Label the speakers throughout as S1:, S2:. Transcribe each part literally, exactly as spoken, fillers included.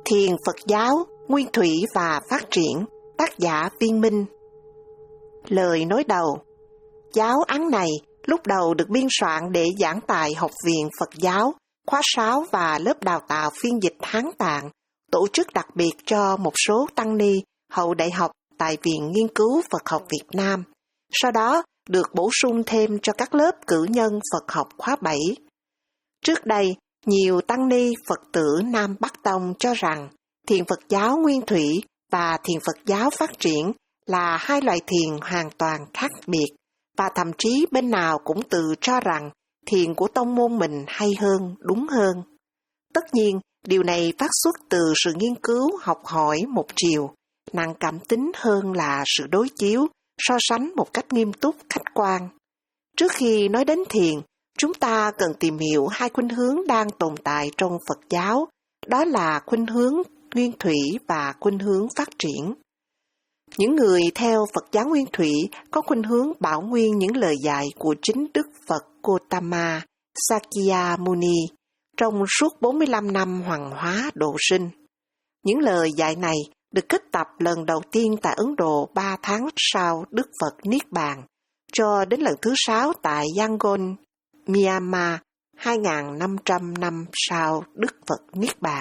S1: Thiền Phật giáo, Nguyên thủy và phát triển, tác giả Viên Minh. Lời nói đầu. Giáo án này lúc đầu được biên soạn để giảng tại Học viện Phật giáo, khóa sáu và lớp đào tạo phiên dịch Hán Tạng, tổ chức đặc biệt cho một số tăng ni hậu đại học tại Viện Nghiên cứu Phật học Việt Nam. Sau đó được bổ sung thêm cho các lớp cử nhân Phật học khóa bảy. Trước đây, nhiều tăng ni Phật tử Nam Bắc Tông cho rằng thiền Phật giáo Nguyên thủy và thiền Phật giáo phát triển là hai loại thiền hoàn toàn khác biệt, và thậm chí bên nào cũng tự cho rằng thiền của tông môn mình hay hơn, đúng hơn. Tất nhiên, điều này phát xuất từ sự nghiên cứu, học hỏi một chiều, nặng cảm tính hơn là sự đối chiếu, so sánh một cách nghiêm túc, khách quan. Trước khi nói đến thiền, chúng ta cần tìm hiểu hai khuynh hướng đang tồn tại trong Phật giáo, đó là khuynh hướng nguyên thủy và khuynh hướng phát triển. Những người theo Phật giáo Nguyên thủy có khuynh hướng bảo nguyên những lời dạy của chính Đức Phật Gautama Sakyamuni trong suốt bốn mươi lăm năm hoàng hóa độ sinh. Những lời dạy này được kết tập lần đầu tiên tại Ấn Độ ba tháng sau Đức Phật Niết Bàn, cho đến lần thứ sáu tại Yangon, Myanmar, hai nghìn năm trăm năm sau Đức Phật Niết Bàn.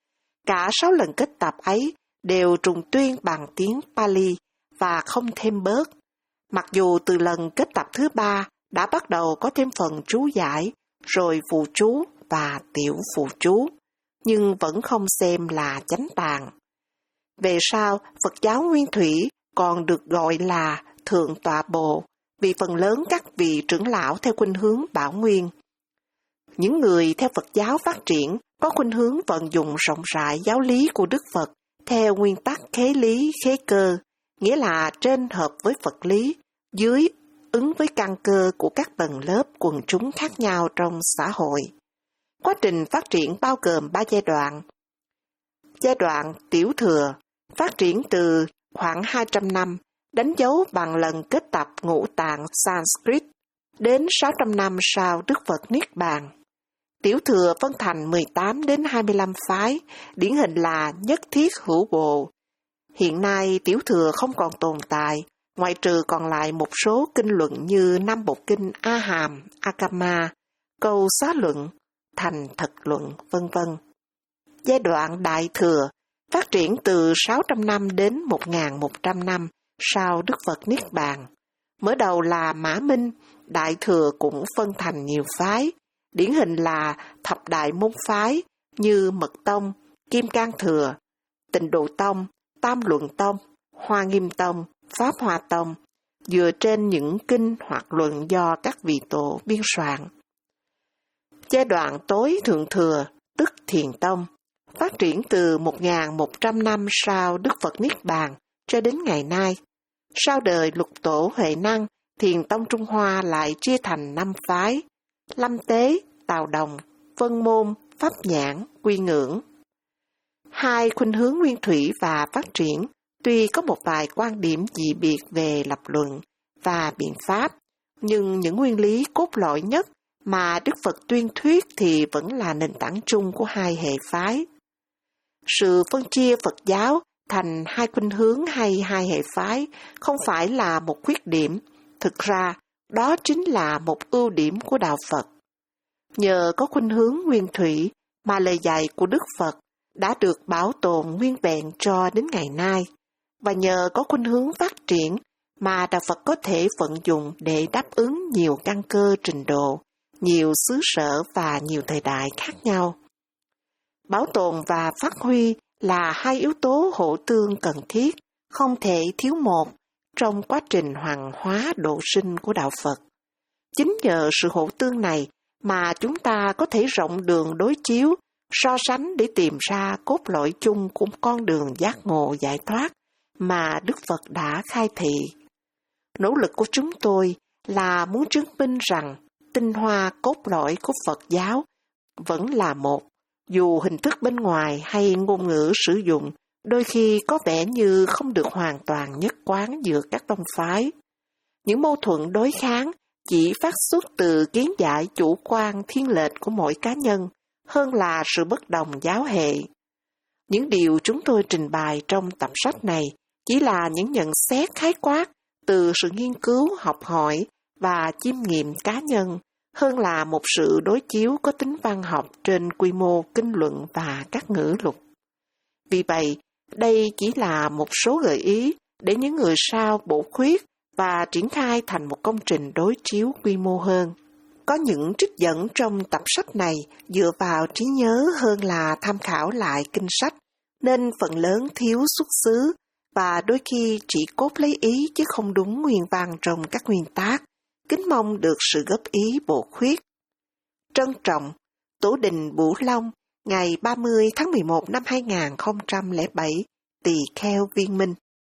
S1: Cả sáu lần kết tập ấy đều trùng tuyên bằng tiếng Pali và không thêm bớt. Mặc dù từ lần kết tập thứ ba đã bắt đầu có thêm phần chú giải, rồi phụ chú và tiểu phụ chú, nhưng vẫn không xem là chánh tạng. Về sau, Phật giáo Nguyên thủy còn được gọi là Thượng Tọa Bộ, vì phần lớn các vị trưởng lão theo khuynh hướng bảo nguyên. Những người theo Phật giáo phát triển có khuynh hướng vận dụng rộng rãi giáo lý của Đức Phật theo nguyên tắc khế lý khế cơ, nghĩa là trên hợp với Phật lý, dưới ứng với căn cơ của các tầng lớp quần chúng khác nhau trong xã hội. Quá trình phát triển bao gồm ba giai đoạn. Giai đoạn tiểu thừa, phát triển từ khoảng hai trăm năm, đánh dấu bằng lần kết tập ngũ tạng Sanskrit, đến sáu trăm năm sau Đức Phật Niết Bàn. Tiểu thừa phân thành mười tám đến hai mươi lăm phái, điển hình là nhất thiết hữu bộ. Hiện nay tiểu thừa không còn tồn tại, ngoại trừ còn lại một số kinh luận như năm bộ kinh A Hàm, Akama, câu xá luận, thành thật luận, vân vân. Giai đoạn đại thừa phát triển từ sáu trăm năm đến một nghìn một trăm năm sau Đức Phật Niết Bàn. Mở đầu là Mã Minh, đại thừa cũng phân thành nhiều phái, điển hình là thập đại môn phái như Mật Tông, Kim Cang Thừa, Tịnh Độ Tông, Tam Luận Tông, Hoa Nghiêm Tông, Pháp Hoa Tông, dựa trên những kinh hoặc luận do các vị tổ biên soạn. Giai đoạn tối thượng thừa, tức Thiền Tông, phát triển từ một nghìn một trăm năm sau Đức Phật Niết Bàn cho đến ngày nay. Sau đời Lục Tổ Huệ Năng, Thiền Tông Trung Hoa lại chia thành năm phái: Lâm Tế, Tào Đồng, Vân Môn, Pháp Nhãn, Quy Ngưỡng. Hai khuynh hướng nguyên thủy và phát triển tuy có một vài quan điểm dị biệt về lập luận và biện pháp, nhưng những nguyên lý cốt lõi nhất mà Đức Phật tuyên thuyết thì vẫn là nền tảng chung của hai hệ phái. Sự phân chia Phật giáo thành hai khuynh hướng hay hai hệ phái không phải là một khuyết điểm, thực ra đó chính là một ưu điểm của đạo Phật. Nhờ có khuynh hướng nguyên thủy mà lời dạy của Đức Phật đã được bảo tồn nguyên vẹn cho đến ngày nay, và nhờ có khuynh hướng phát triển mà đạo Phật có thể vận dụng để đáp ứng nhiều căn cơ trình độ, nhiều xứ sở và nhiều thời đại khác nhau. Bảo tồn và phát huy là hai yếu tố hỗ tương cần thiết, không thể thiếu một trong quá trình hoàng hóa độ sinh của đạo Phật. Chính nhờ sự hỗ tương này mà chúng ta có thể rộng đường đối chiếu, so sánh để tìm ra cốt lõi chung của con đường giác ngộ giải thoát mà Đức Phật đã khai thị. Nỗ lực của chúng tôi là muốn chứng minh rằng tinh hoa cốt lõi của Phật giáo vẫn là một, dù hình thức bên ngoài hay ngôn ngữ sử dụng đôi khi có vẻ như không được hoàn toàn nhất quán giữa các tông phái. Những mâu thuẫn đối kháng chỉ phát xuất từ kiến giải chủ quan thiên lệch của mỗi cá nhân, hơn là sự bất đồng giáo hệ. Những điều chúng tôi trình bày trong tập sách này chỉ là những nhận xét khái quát từ sự nghiên cứu, học hỏi và chiêm nghiệm cá nhân, hơn là một sự đối chiếu có tính văn học trên quy mô kinh luận và các ngữ lục. Vì vậy, đây chỉ là một số gợi ý để những người sau bổ khuyết và triển khai thành một công trình đối chiếu quy mô hơn. Có những trích dẫn trong tập sách này dựa vào trí nhớ hơn là tham khảo lại kinh sách, nên phần lớn thiếu xuất xứ và đôi khi chỉ cốt lấy ý chứ không đúng nguyên văn trong các nguyên tác. Kính mong được sự góp ý bổ khuyết. Trân trọng, Tổ đình Bửu Long, ngày ba mươi tháng mười một năm hai nghìn không trăm lẻ bảy, Tỳ Kheo Viên Minh.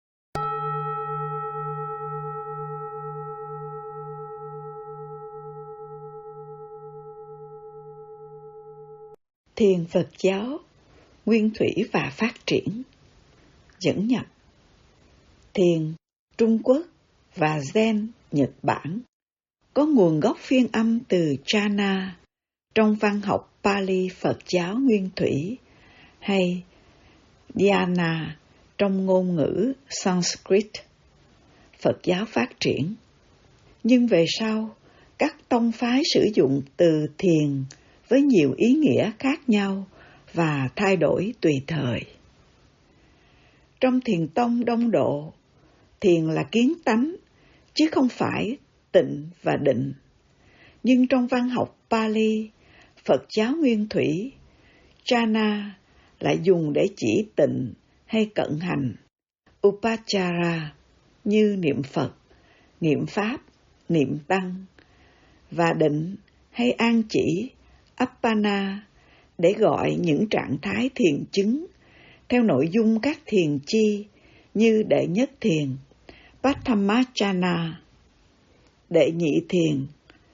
S2: Thiền Phật giáo, nguyên thủy và phát triển. Dẫn nhập. Thiền Trung Quốc và Zen Nhật Bản có nguồn gốc phiên âm từ Jhana trong văn học Pali Phật giáo nguyên thủy hay Dhyana trong ngôn ngữ Sanskrit Phật giáo phát triển. Nhưng về sau, các tông phái sử dụng từ thiền với nhiều ý nghĩa khác nhau và thay đổi tùy thời. Trong thiền tông Đông Độ, thiền là kiến tánh, chứ không phải tịnh và định. Nhưng trong văn học Pali, Phật giáo nguyên thủy, Jhana lại dùng để chỉ tịnh hay cận hành, Upachara như niệm Phật, niệm Pháp, niệm Tăng, và định hay an chỉ, Appana, để gọi những trạng thái thiền chứng theo nội dung các thiền chi như đệ nhất thiền, Pattamajjhana, đệ nhị thiền,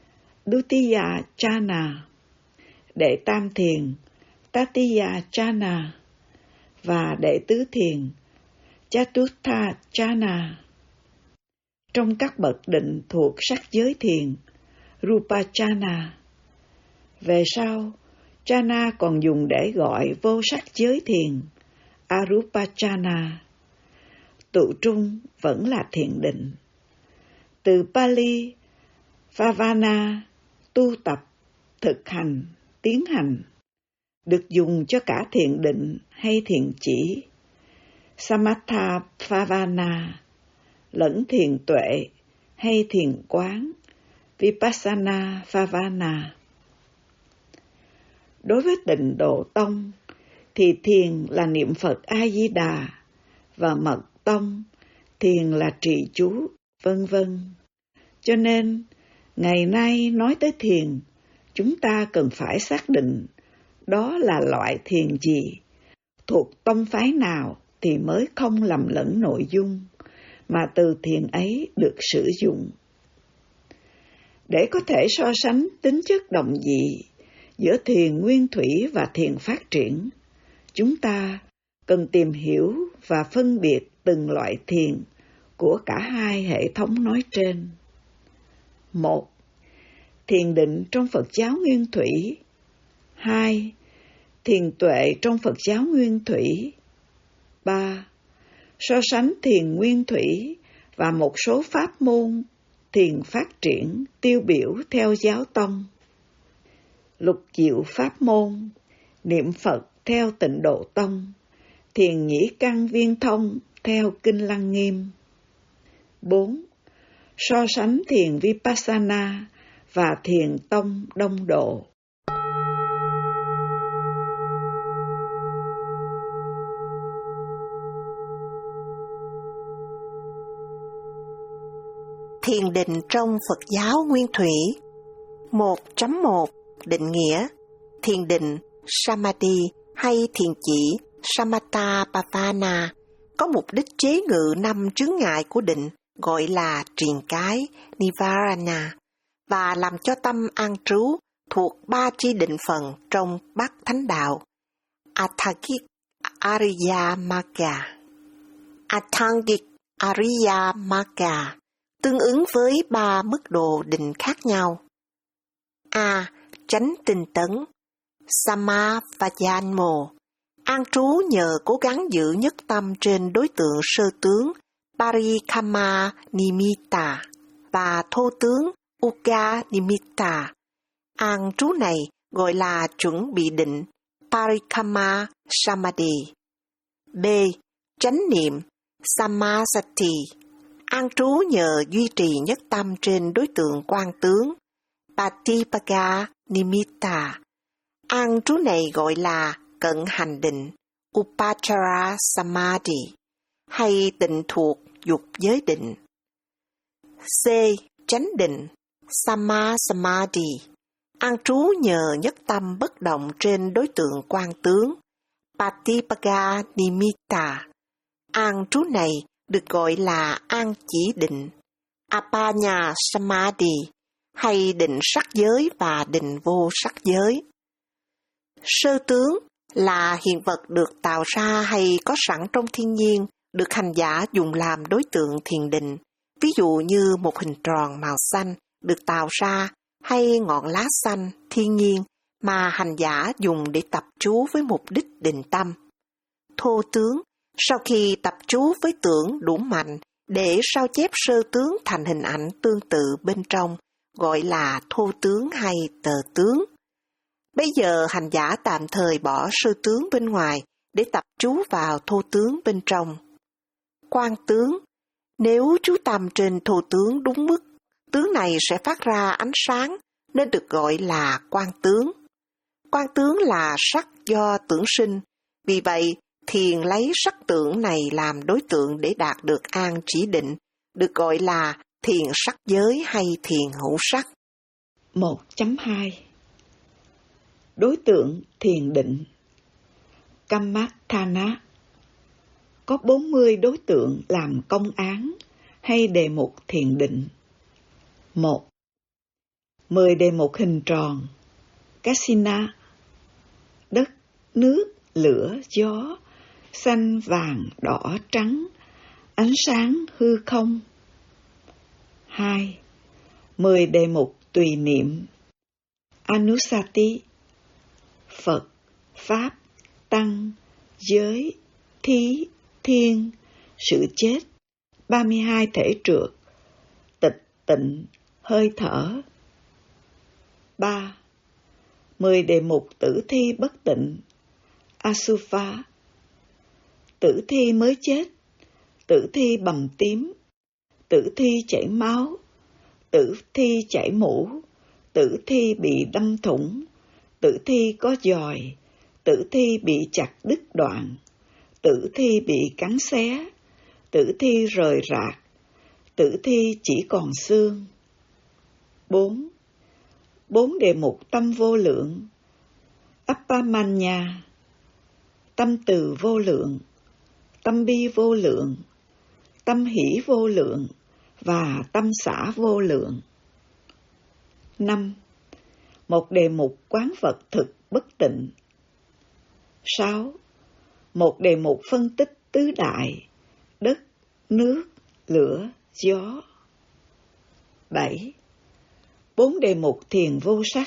S2: Dutiyajjhana, đệ tam thiền, Tatiyajjhana và đệ tứ thiền, Chatuthajjhana. Trong các bậc định thuộc sắc giới thiền, Rupajjhana. Về sau, Jhana còn dùng để gọi vô sắc giới thiền, Arupajjhana. Tụ trung vẫn là thiền định. Từ Pali, Bhavana, tu tập, thực hành, tiến hành, được dùng cho cả thiền định hay thiền chỉ, Samatha Bhavana, lẫn thiền tuệ hay thiền quán, Vipassana Bhavana. Đối với Tịnh Độ Tông, thì thiền là niệm Phật A-di-đà, và Mật Tông, thiền là trì chú, vân vân. Cho nên, ngày nay nói tới thiền, chúng ta cần phải xác định đó là loại thiền gì, thuộc tông phái nào thì mới không lầm lẫn nội dung mà từ thiền ấy được sử dụng. Để có thể so sánh tính chất đồng dị giữa thiền nguyên thủy và thiền phát triển, chúng ta cần tìm hiểu và phân biệt từng loại thiền của cả hai hệ thống nói trên. Một. Thiền định trong Phật giáo nguyên thủy. Hai. Thiền tuệ trong Phật giáo nguyên thủy. Ba. So sánh thiền nguyên thủy và một số pháp môn thiền phát triển tiêu biểu theo giáo tông. Lục diệu pháp môn, niệm Phật theo Tịnh Độ Tông, thiền nhĩ căn viên thông theo Kinh Lăng Nghiêm. Bốn. So sánh thiền Vipassana và thiền tông Đông Độ.
S1: Thiền định trong Phật giáo nguyên thủy. một chấm một Định nghĩa. Thiền định Samadhi hay thiền chỉ Samatha Bhavana có mục đích chế ngự năm chướng ngại của định gọi là triền cái Nivarana và làm cho tâm an trú thuộc ba chi định phần trong Bát Thánh Đạo Atthangik Ariya Magga. Atthangik Ariya Magga tương ứng với ba mức độ định khác nhau. A. Chánh tinh tấn Samavajjano. An trú nhờ cố gắng giữ nhất tâm trên đối tượng sơ tướng Parikamma Nimitta và thô tướng Uga Nimitta. An trú này gọi là chuẩn bị định Parikamma Samadhi. B. Chánh niệm Sammasati. An trú nhờ duy trì nhất tâm trên đối tượng quan tướng Patipaga Nimitta. An trú này gọi là cận hành định Upachara Samadhi hay định thuộc dục giới định. C. Chánh định Samma Samadhi. An trú nhờ nhất tâm bất động trên đối tượng quan tướng Patipaga Nimitta. An trú này được gọi là an chỉ định Apanya Samadhi hay định sắc giới và định vô sắc giới. Sơ tướng là hiện vật được tạo ra hay có sẵn trong thiên nhiên, được hành giả dùng làm đối tượng thiền định, ví dụ như một hình tròn màu xanh được tạo ra hay ngọn lá xanh thiên nhiên mà hành giả dùng để tập chú với mục đích định tâm. Thô tướng, sau khi tập chú với tưởng đủ mạnh để sao chép sơ tướng thành hình ảnh tương tự bên trong, gọi là thô tướng hay tờ tướng. Bây giờ hành giả tạm thời bỏ sơ tướng bên ngoài để tập chú vào thô tướng bên trong. Quan tướng, nếu chú tâm trên thô tướng đúng mức, tướng này sẽ phát ra ánh sáng nên được gọi là quan tướng. Quan tướng là sắc do tưởng sinh, vì vậy thiền lấy sắc tưởng này làm đối tượng để đạt được an chỉ định, được gọi là thiền sắc giới hay thiền hữu sắc.
S2: một chấm hai Đối tượng thiền định Kammatthana. Có bốn mươi đối tượng làm công án hay đề mục thiền định. một. mười đề mục hình tròn Kasina. Đất, nước, lửa, gió, xanh, vàng, đỏ, trắng, ánh sáng, hư không. hai. mười đề mục tùy niệm Anusati. Phật, Pháp, Tăng, giới, thí, thiên, sự chết, ba mươi hai thể trượt, tịch tịnh, hơi thở. ba. mười đề mục tử thi bất tịnh Asupha. Tử thi mới chết, tử thi bầm tím, tử thi chảy máu, tử thi chảy mũ, tử thi bị đâm thủng, tử thi có giòi, tử thi bị chặt đứt đoạn, tử thi bị cắn xé, tử thi rời rạc, tử thi chỉ còn xương. bốn. Bốn đề mục tâm vô lượng Appamanya. Tâm từ vô lượng, tâm bi vô lượng, tâm hỷ vô lượng và tâm xả vô lượng. năm. Một đề mục quán vật thực bất tịnh. sáu. Một đề mục phân tích tứ đại, đất, nước, lửa, gió. bảy. Bốn đề mục thiền vô sắc.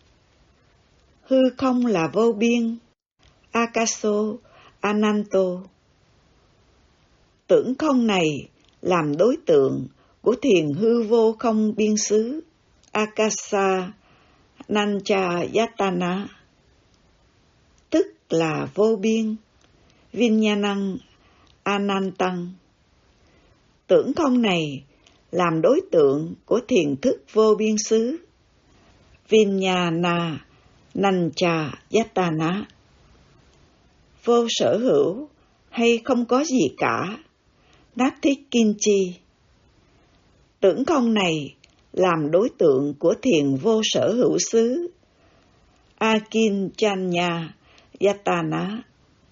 S2: Hư không là vô biên, Akaso, Ananto. Tưởng không này làm đối tượng của thiền hư vô không biên xứ, Akasa, Nanchayatana. Tức là vô biên, Vinyanang, Anantang. Tưởng không này làm đối tượng của thiền thức vô biên xứ, Vinyana, Nanchayatana. Vô sở hữu hay không có gì cả, Nathikinchi. Tưởng không này làm đối tượng của thiền vô sở hữu xứ, Akinchanya Yatana.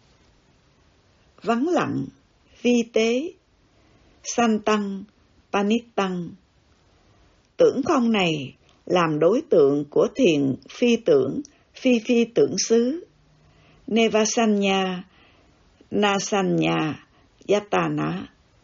S2: Vắng lặng, vi tế, Santang, Panitang. Tưởng không này làm đối tượng của thiền phi tưởng, phi phi tưởng xứ, Nevasanya, Nasanya, Yatana.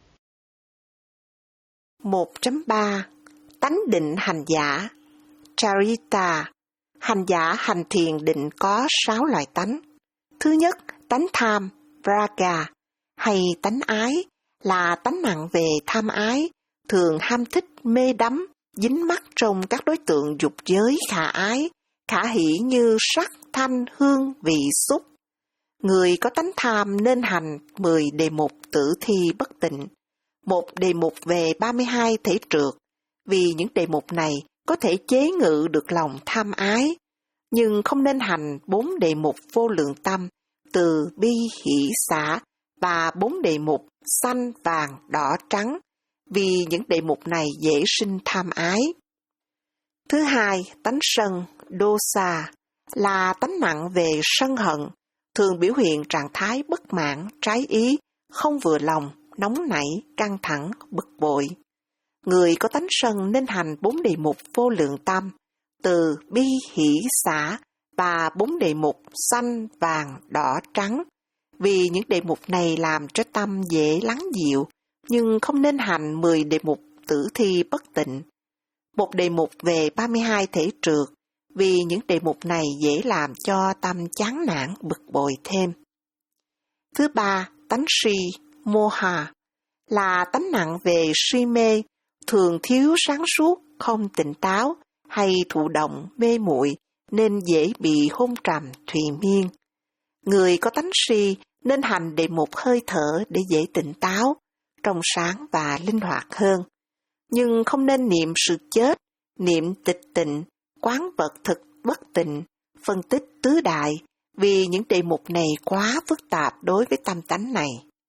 S1: một chấm ba Tánh định hành giả Charita. Hành giả hành thiền định có sáu loại tánh. Thứ nhất, Tánh tham, raga, hay tánh ái là tánh nặng về tham ái, thường ham thích mê đắm, dính mắc trong các đối tượng dục giới khả ái, khả hỷ như sắc, thanh, hương, vị, xúc. Người có tánh tham nên hành mười đề mục tử thi bất tịnh, một đề mục về ba mươi hai thể trượt, vì những đề mục này có thể chế ngự được lòng tham ái, nhưng không nên hành bốn đề mục vô lượng tâm, từ bi hỷ xả và bốn đề mục xanh, vàng, đỏ, trắng, vì những đề mục này dễ sinh tham ái. Thứ hai, tánh sân, dosa, là tánh nặng về sân hận, thường biểu hiện trạng thái bất mãn, trái ý, không vừa lòng, nóng nảy, căng thẳng, bực bội. Người có tánh sân nên hành bốn đề mục vô lượng tâm, từ bi hỷ xả và bốn đề mục xanh, vàng, đỏ, trắng, vì những đề mục này làm cho tâm dễ lắng dịu, nhưng không nên hành mười đề mục tử thi bất tịnh. Một đề mục về ba mươi hai thể trượt, vì những đề mục này dễ làm cho tâm chán nản bực bội thêm. Thứ ba, tánh si, moha, là tánh nặng về si mê, thường thiếu sáng suốt, không tỉnh táo, hay thụ động, mê muội nên dễ bị hôn trầm, thùy miên. Người có tánh si nên hành đề mục hơi thở để dễ tỉnh táo, trong sáng và linh hoạt hơn. Nhưng không nên niệm sự chết, niệm tịch tịnh, quán vật thực bất tịnh, phân tích tứ đại, vì những đề mục này quá phức tạp đối với tâm tánh này.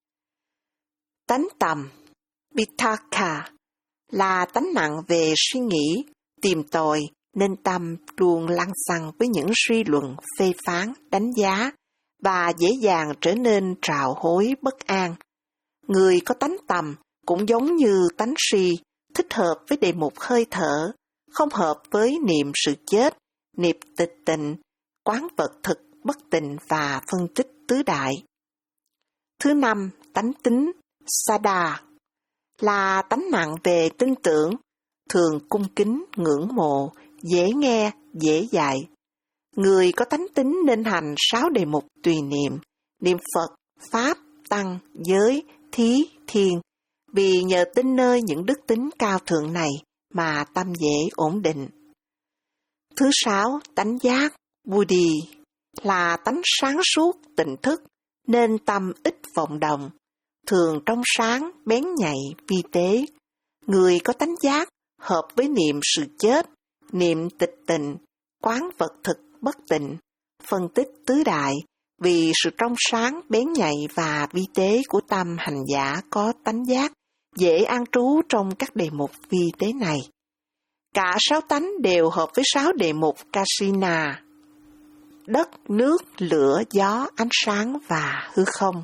S1: Tánh tầm, Vitaka, là tánh nặng về suy nghĩ, tìm tòi, nên tâm luôn lăng xăng với những suy luận, phê phán, đánh giá, và dễ dàng trở nên trào hối bất an. Người có tánh tầm cũng giống như tánh si, thích hợp với đề mục hơi thở, không hợp với niệm sự chết, niệm tịch tịnh, quán vật thực bất tịnh và phân tích tứ đại. Thứ năm, tánh tính, Sada, là tánh nặng về tin tưởng, thường cung kính, ngưỡng mộ, dễ nghe, dễ dạy. Người có tánh tính nên hành sáu đề mục tùy niệm, niệm Phật, Pháp, Tăng, Giới, Thí, Thiên, vì nhờ tin nơi những đức tính cao thượng này mà tâm dễ ổn định. Thứ sáu, tánh giác, Buddhi, là tánh sáng suốt, tỉnh thức, nên tâm ít vọng động, thường trong sáng, bén nhạy, vi tế. Người có tánh giác hợp với niệm sự chết, niệm tịch tịnh, quán vật thực bất tịnh, phân tích tứ đại, vì sự trong sáng, bén nhạy và vi tế của tâm hành giả có tánh giác, dễ an trú trong các đề mục vi tế này. Cả sáu tánh đều hợp với sáu đề mục Kasina, đất, nước, lửa, gió, ánh sáng và hư không.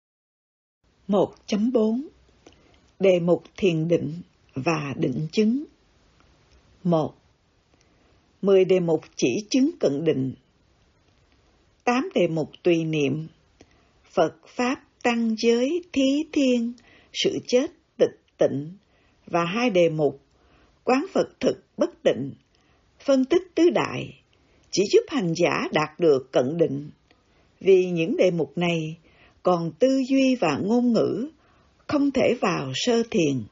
S2: một chấm bốn Đề mục thiền định và định chứng. một. mười đề mục chỉ chứng cận định. tám đề mục tùy niệm, Phật, Pháp, Tăng, Giới, Thí, Thiên, sự chết, tịch tịnh, và hai đề mục quán Phật thực bất tịnh, phân tích tứ đại, chỉ giúp hành giả đạt được cận định, vì những đề mục này còn tư duy và ngôn ngữ không thể vào sơ thiền.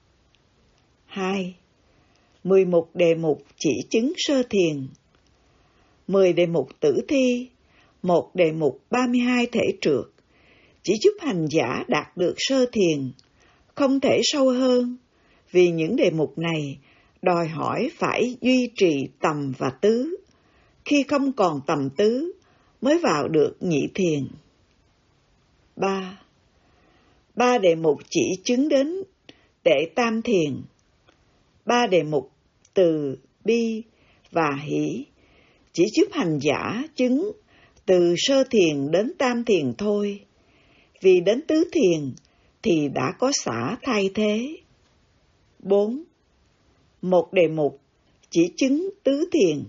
S2: hai. mười một đề mục chỉ chứng sơ thiền, mười đề mục tử thi, một đề mục ba mươi hai thể trượt, chỉ giúp hành giả đạt được sơ thiền, không thể sâu hơn, vì những đề mục này đòi hỏi phải duy trì tầm và tứ, khi không còn tầm tứ mới vào được nhị thiền. ba. Ba đề mục chỉ chứng đến đệ tam thiền, ba đề mục từ bi và hỷ chỉ giúp hành giả chứng từ sơ thiền đến tam thiền thôi, vì đến tứ thiền thì đã có xả thay thế. bốn. Một đề mục chỉ chứng tứ thiền.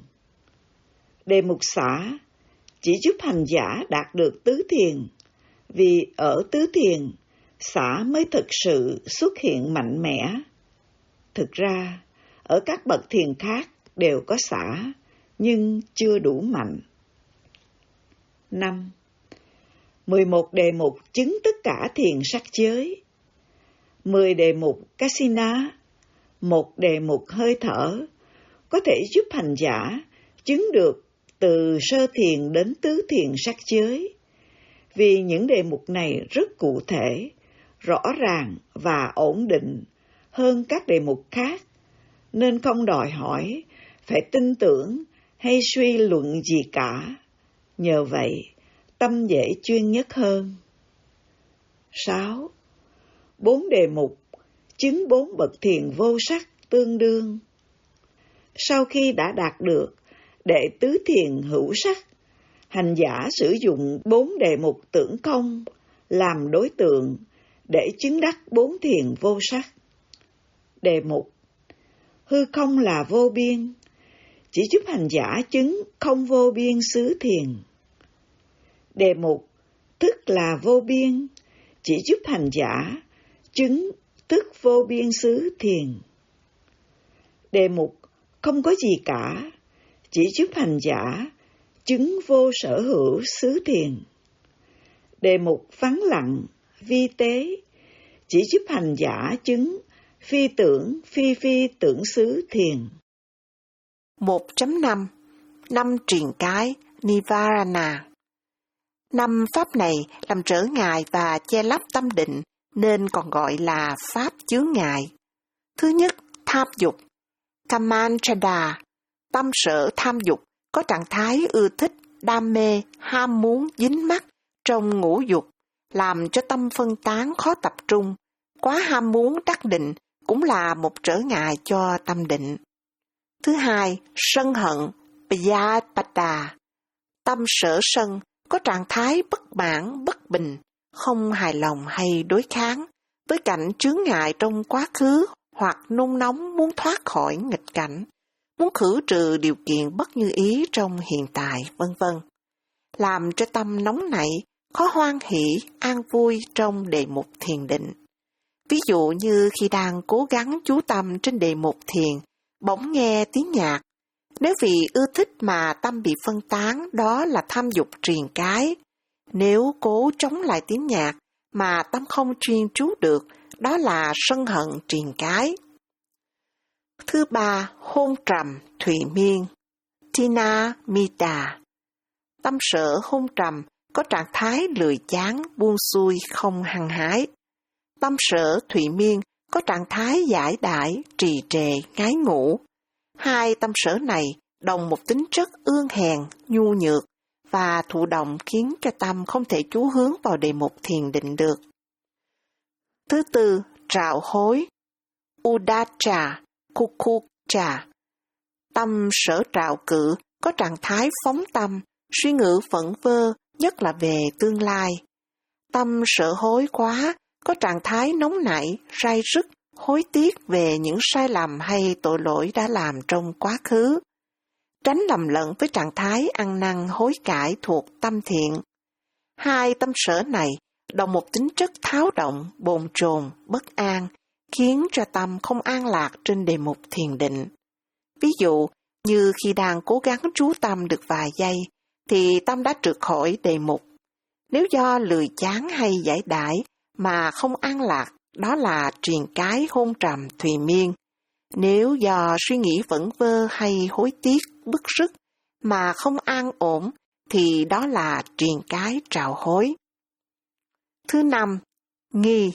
S2: Đề mục xả chỉ giúp hành giả đạt được tứ thiền, vì ở tứ thiền, xả mới thực sự xuất hiện mạnh mẽ. Thực ra, ở các bậc thiền khác đều có xả, nhưng chưa đủ mạnh. năm. mười một đề mục chứng tất cả thiền sắc giới, mười đề mục Kasina, một đề mục hơi thở, có thể giúp hành giả chứng được từ sơ thiền đến tứ thiền sắc giới. Vì những đề mục này rất cụ thể, rõ ràng và ổn định hơn các đề mục khác, nên không đòi hỏi phải tin tưởng hay suy luận gì cả. Nhờ vậy, tâm dễ chuyên nhất hơn. sáu. Bốn đề mục chứng bốn bậc thiền vô sắc tương đương. Sau khi đã đạt được đệ tứ thiền hữu sắc, hành giả sử dụng bốn đề mục tưởng không làm đối tượng để chứng đắc bốn thiền vô sắc. Đề mục hư không là vô biên, chỉ giúp hành giả chứng không vô biên xứ thiền. Đề mục thức là vô biên, chỉ giúp hành giả chứng thức vô biên xứ thiền. Đề mục không có gì cả, chỉ giúp hành giả chứng vô sở hữu xứ thiền. Đề mục vắng lặng, vi tế, chỉ giúp hành giả chứng phi tưởng, phi phi tưởng xứ thiền.
S1: một chấm năm. Năm triền cái Nivarana. Năm pháp này làm trở ngại và che lấp tâm định, nên còn gọi là pháp chướng ngại. Thứ nhất, tham dục. Kamanchada, tâm sở tham dục, có trạng thái ưa thích, đam mê, ham muốn, dính mắc trong ngũ dục, làm cho tâm phân tán khó tập trung. Quá ham muốn đắc định cũng là một trở ngại cho tâm định. Thứ hai, sân hận, Vyapada, tâm sở sân, có trạng thái bất mãn, bất bình, không hài lòng hay đối kháng với cảnh chướng ngại trong quá khứ, hoặc nôn nóng muốn thoát khỏi nghịch cảnh, muốn khử trừ điều kiện bất như ý trong hiện tại, vân vân, làm cho tâm nóng nảy, khó hoan hỷ, an vui trong đề mục thiền định. Ví dụ như khi đang cố gắng chú tâm trên đề mục thiền, bỗng nghe tiếng nhạc. Nếu vì ưa thích mà tâm bị phân tán, đó là tham dục triền cái. Nếu cố chống lại tiếng nhạc mà tâm không chuyên chú được, đó là sân hận triền cái. Thứ ba, hôn trầm, thụy miên, Tina Mita. Tâm sở hôn trầm, có trạng thái lười chán, buông xuôi, không hăng hái. Tâm sở thụy miên, có trạng thái giải đãi, trì trệ, ngái ngủ. Hai tâm sở này đồng một tính chất ương hèn, nhu nhược và thụ động, khiến cho tâm không thể chú hướng vào đề mục thiền định được. Thứ tư, trạo hối, Udacha, Kukucha. Tâm sở trạo cự, có trạng thái phóng tâm, suy ngữ phẫn vơ, nhất là về tương lai. Tâm sở hối quá, có trạng thái nóng nảy, ray rứt, hối tiếc về những sai lầm hay tội lỗi đã làm trong quá khứ. Tránh lầm lẫn với trạng thái ăn năn hối cải thuộc tâm thiện. Hai tâm sở này đồng một tính chất tháo động, bồn chồn, bất an, khiến cho tâm không an lạc trên đề mục thiền định. Ví dụ như khi đang cố gắng chú tâm được vài giây, thì tâm đã trượt khỏi đề mục. Nếu do lười chán hay giải đãi mà không an lạc, đó là triền cái hôn trầm thùy miên. Nếu do suy nghĩ vẩn vơ hay hối tiếc, bức rứt mà không an ổn, thì đó là triền cái trạo hối. Thứ năm, nghi,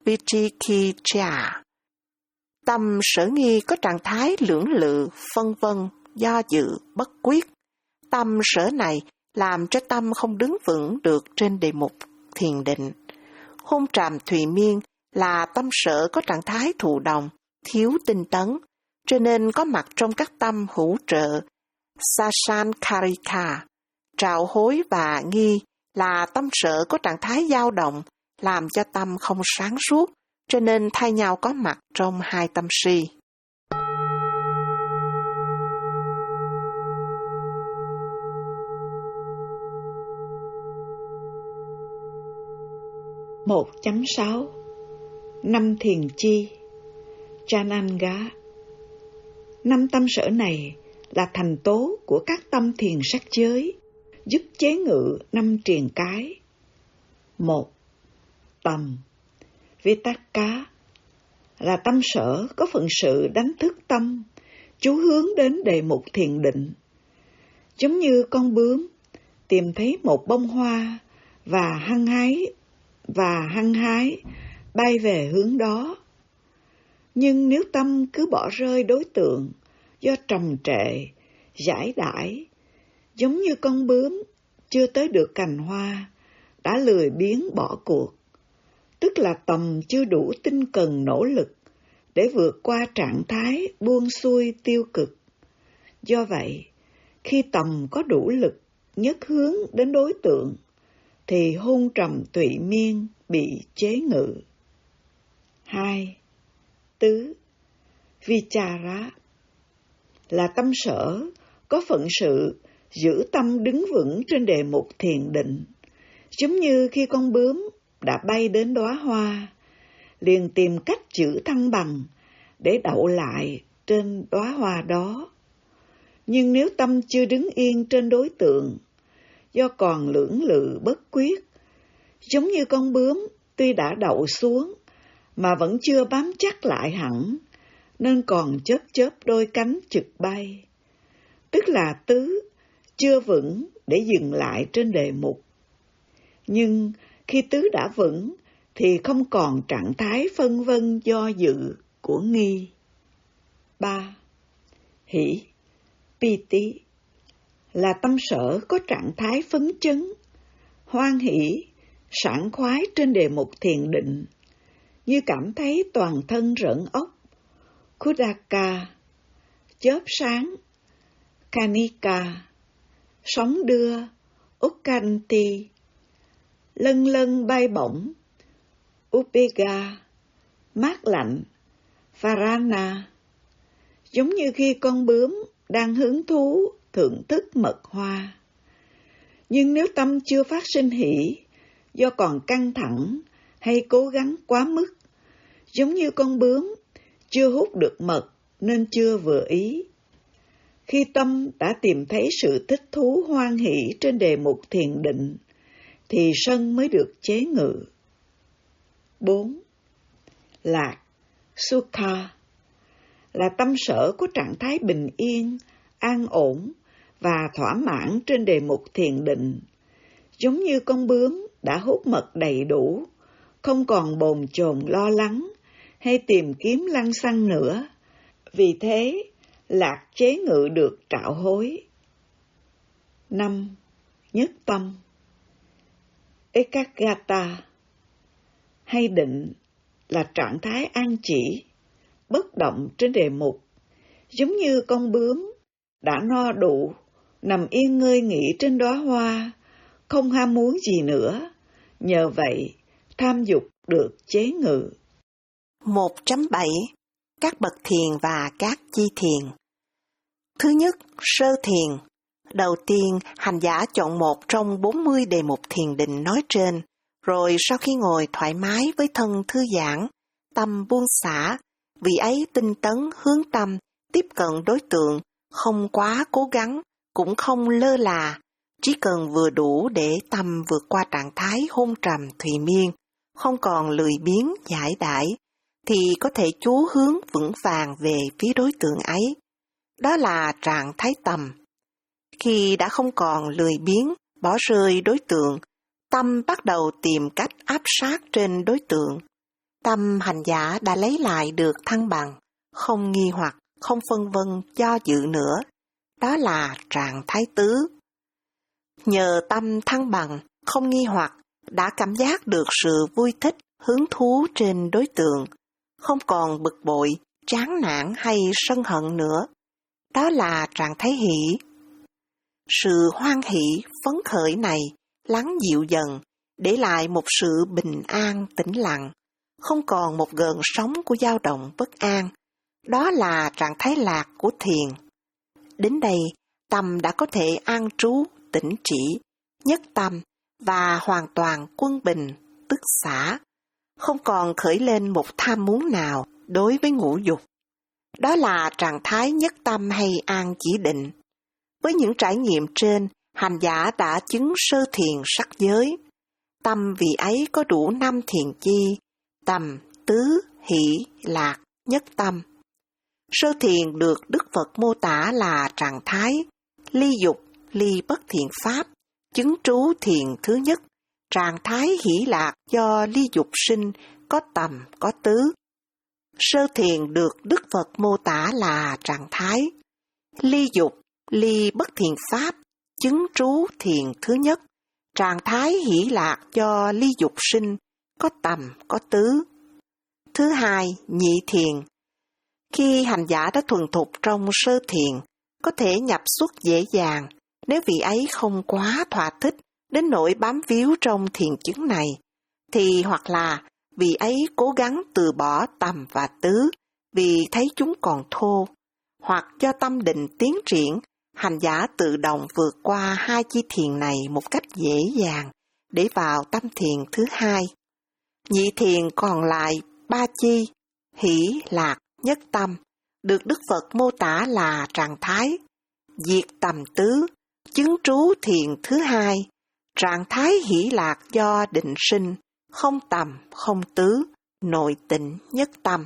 S1: Vichikicha. Tâm sở nghi có trạng thái lưỡng lự, phân vân, do dự, bất quyết. Tâm sở này làm cho tâm không đứng vững được trên đề mục thiền định. Hôn trầm thùy miên là tâm sở có trạng thái thụ động, thiếu tinh tấn, cho nên có mặt trong các tâm hữu trợ, Sasankarika. Trạo hối và nghi là tâm sở có trạng thái dao động, làm cho tâm không sáng suốt, cho nên thay nhau có mặt trong hai tâm si.
S2: một chấm sáu. Năm thiền chi, Chananga. Năm tâm sở này là thành tố của các tâm thiền sắc giới, giúp chế ngự năm triền cái. Một, tầm. Vitakka là tâm sở có phận sự đánh thức tâm, chú hướng đến đề mục thiền định. Giống như con bướm tìm thấy một bông hoa và hăng hái và hăng hái bay về hướng đó. Nhưng nếu tâm cứ bỏ rơi đối tượng do trầm trệ, giải đãi, giống như con bướm chưa tới được cành hoa, đã lười biếng bỏ cuộc, tức là tầm chưa đủ tinh cần nỗ lực để vượt qua trạng thái buông xuôi tiêu cực. Do vậy, khi tầm có đủ lực nhất hướng đến đối tượng, thì hôn trầm tụy miên bị chế ngự. Hai, tứ, vichara là tâm sở có phận sự giữ tâm đứng vững trên đề mục thiền định. Giống như khi con bướm đã bay đến đóa hoa, liền tìm cách giữ thăng bằng để đậu lại trên đóa hoa đó. Nhưng nếu tâm chưa đứng yên trên đối tượng, do còn lưỡng lự bất quyết, giống như con bướm tuy đã đậu xuống mà vẫn chưa bám chắc lại hẳn, nên còn chớp chớp đôi cánh chực bay, tức là tứ chưa vững để dừng lại trên đề mục. Nhưng khi tứ đã vững thì không còn trạng thái phân vân do dự của nghi. Ba, hỷ, piti là tâm sở có trạng thái phấn chấn, hoan hỷ, sảng khoái trên đề mục thiền định, như cảm thấy toàn thân rợn ốc. Kudaka, chớp sáng. Kanika, sóng đưa. Ukkanti, lân lân bay bổng. Upega, mát lạnh. Varana, giống như khi con bướm đang hứng thú thưởng thức mật hoa. Nhưng nếu tâm chưa phát sinh hỷ, do còn căng thẳng hay cố gắng quá mức, giống như con bướm chưa hút được mật nên chưa vừa ý. Khi tâm đã tìm thấy sự thích thú hoan hỷ trên đề mục thiền định, thì sân mới được chế ngự. Bốn, lạc, sukha là tâm sở có trạng thái bình yên, an ổn và thỏa mãn trên đề mục thiền định. Giống như con bướm đã hút mật đầy đủ, không còn bồn chồn lo lắng hay tìm kiếm lăng xăng nữa. Vì thế, lạc chế ngự được trạo hối. Năm, nhất tâm. Ekaggata hay định là trạng thái an chỉ, bất động trên đề mục. Giống như con bướm đã no đủ, nằm yên ngơi nghỉ trên đóa hoa, không ham muốn gì nữa. Nhờ vậy, tham dục được chế ngự.
S1: một chấm bảy. Các bậc thiền và các chi thiền. Thứ nhất, sơ thiền. Đầu tiên, hành giả chọn một trong bốn mươi đề mục thiền định nói trên, rồi sau khi ngồi thoải mái với thân thư giãn, tâm buông xả, vì ấy tinh tấn hướng tâm, tiếp cận đối tượng, không quá cố gắng, cũng không lơ là, chỉ cần vừa đủ để tâm vượt qua trạng thái hôn trầm thùy miên, không còn lười biếng giải đãi, thì có thể chú hướng vững vàng về phía đối tượng ấy. Đó là trạng thái tầm. Khi đã không còn lười biếng, bỏ rơi đối tượng, tâm bắt đầu tìm cách áp sát trên đối tượng. Tâm hành giả đã lấy lại được thăng bằng, không nghi hoặc, không phân vân do dự nữa. Đó là trạng thái tứ. Nhờ tâm thăng bằng, không nghi hoặc, đã cảm giác được sự vui thích, hứng thú trên đối tượng, không còn bực bội, chán nản hay sân hận nữa. Đó là trạng thái hỷ. Sự hoan hỷ, phấn khởi này lắng dịu dần, để lại một sự bình an tĩnh lặng, không còn một gợn sóng của dao động bất an. Đó là trạng thái lạc của thiền. Đến đây, tâm đã có thể an trú, tĩnh chỉ, nhất tâm và hoàn toàn quân bình, tức xả, không còn khởi lên một tham muốn nào đối với ngũ dục. Đó là trạng thái nhất tâm hay an chỉ định. Với những trải nghiệm trên, hành giả đã chứng sơ thiền sắc giới. Tâm vị ấy có đủ năm thiền chi, tầm, tứ, hỷ, lạc, nhất tâm. Sơ thiền được Đức Phật mô tả là trạng thái ly dục, ly bất thiện pháp, chứng trú thiền thứ nhất, trạng thái hỷ lạc do ly dục sinh, có tầm, có tứ. Sơ thiền được Đức Phật mô tả là trạng thái ly dục, ly bất thiện pháp, chứng trú thiền thứ nhất, trạng thái hỷ lạc do ly dục sinh, có tầm, có tứ. Thứ hai, nhị thiền. Khi hành giả đã thuần thục trong sơ thiền, có thể nhập xuất dễ dàng, nếu vị ấy không quá thỏa thích đến nỗi bám víu trong thiền chứng này, thì hoặc là vị ấy cố gắng từ bỏ tầm và tứ vì thấy chúng còn thô, hoặc do tâm định tiến triển, hành giả tự động vượt qua hai chi thiền này một cách dễ dàng để vào tâm thiền thứ hai. Nhị thiền còn lại ba chi, hỷ, lạc, nhất tâm, được Đức Phật mô tả là trạng thái diệt tầm tứ, chứng trú thiền thứ hai, trạng thái hỷ lạc do định sinh, không tầm, không tứ, nội tịnh nhất tâm.